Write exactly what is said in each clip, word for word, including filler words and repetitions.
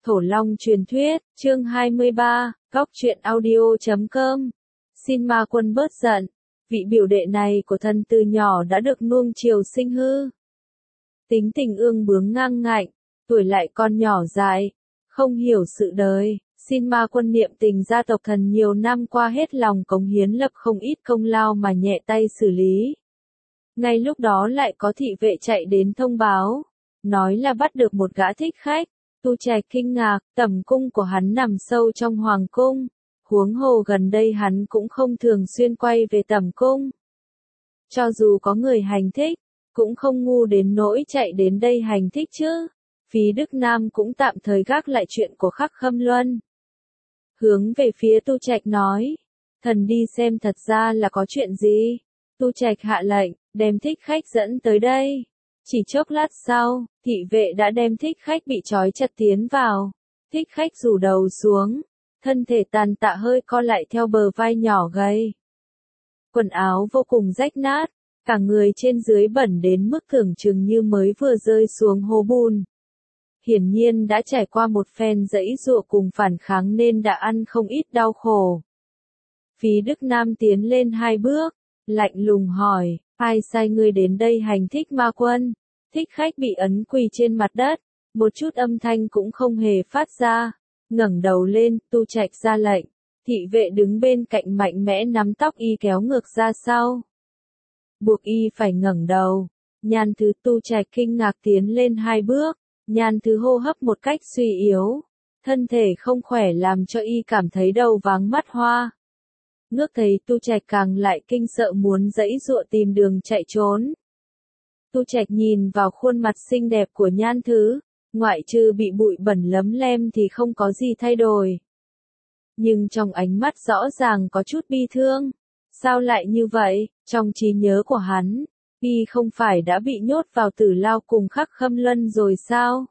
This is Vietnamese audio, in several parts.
Thổ Long truyền thuyết, chương hai mươi ba, góc truyện audio chấm com. Xin Ma Quân bớt giận, vị biểu đệ này của thần từ nhỏ đã được nuông chiều sinh hư. Tính tình ương bướng ngang ngạnh, tuổi lại con nhỏ dại, không hiểu sự đời. Xin Ma Quân niệm tình gia tộc thần nhiều năm qua hết lòng cống hiến lập không ít công lao mà nhẹ tay xử lý. Ngay lúc đó lại có thị vệ chạy đến thông báo, nói là bắt được một gã thích khách. Tu Trạch kinh ngạc, tẩm cung của hắn nằm sâu trong hoàng cung, huống hồ gần đây hắn cũng không thường xuyên quay về tẩm cung. Cho dù có người hành thích, cũng không ngu đến nỗi chạy đến đây hành thích chứ. Phí Đức Nam cũng tạm thời gác lại chuyện của Khắc Khâm Luân. Hướng về phía Tu Trạch nói, thần đi xem thật ra là có chuyện gì. Tu Trạch hạ lệnh, đem thích khách dẫn tới đây. Chỉ chốc lát sau, thị vệ đã đem thích khách bị trói chặt tiến vào. Thích khách rủ đầu xuống, thân thể tàn tạ hơi co lại theo bờ vai nhỏ gầy. Quần áo vô cùng rách nát, cả người trên dưới bẩn đến mức tưởng chừng như mới vừa rơi xuống hố bùn. Hiển nhiên đã trải qua một phen giãy giụa cùng phản kháng nên đã ăn không ít đau khổ. Phí Đức Nam tiến lên hai bước, lạnh lùng hỏi, ai sai ngươi đến đây hành thích Ma Quân? Thích khách bị ấn quỳ trên mặt đất, một chút âm thanh cũng không hề phát ra, ngẩng đầu lên, Tu Trạch ra lệnh, thị vệ đứng bên cạnh mạnh mẽ nắm tóc y kéo ngược ra sau. Buộc y phải ngẩng đầu, Nhan Thứ. Tu Trạch kinh ngạc tiến lên hai bước, Nhan Thứ hô hấp một cách suy yếu, thân thể không khỏe làm cho y cảm thấy đầu váng mắt hoa. Ngước thấy Tu Trạch càng lại kinh sợ muốn giãy giụa tìm đường chạy trốn. Tu Trạch nhìn vào khuôn mặt xinh đẹp của Nhan Thứ, ngoại trừ bị bụi bẩn lấm lem thì không có gì thay đổi. Nhưng trong ánh mắt rõ ràng có chút bi thương. Sao lại như vậy? Trong trí nhớ của hắn, y không phải đã bị nhốt vào tử lao cùng Khắc Khâm Luân rồi sao?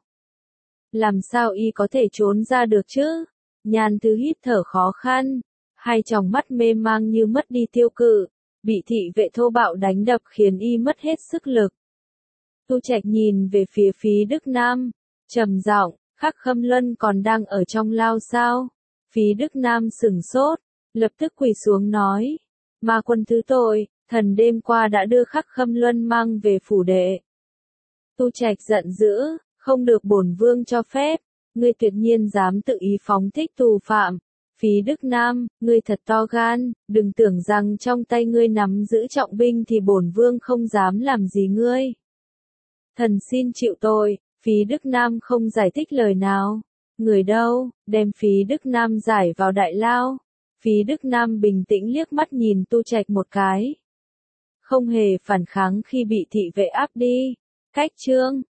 Làm sao y có thể trốn ra được chứ? Nhan Thứ hít thở khó khăn, hai tròng mắt mê mang như mất đi tiêu cự, bị thị vệ thô bạo đánh đập khiến y mất hết sức lực. Tu Trạch nhìn về phía Phí Đức Nam, trầm giọng, Khắc Khâm Luân còn đang ở trong lao sao? Phí Đức Nam sửng sốt, lập tức quỳ xuống nói, Ma Quân thứ tội, thần đêm qua đã đưa Khắc Khâm Luân mang về phủ đệ. Tu Trạch giận dữ, không được bổn vương cho phép, ngươi tuyệt nhiên dám tự ý phóng thích tù phạm. Phí Đức Nam, ngươi thật to gan, đừng tưởng rằng trong tay ngươi nắm giữ trọng binh thì bổn vương không dám làm gì ngươi. Thần xin chịu tội. Phí Đức Nam không giải thích lời nào. Người đâu, đem Phí Đức Nam giải vào đại lao. Phí Đức Nam bình tĩnh liếc mắt nhìn Tu Trạch một cái. Không hề phản kháng khi bị thị vệ áp đi. Cách chương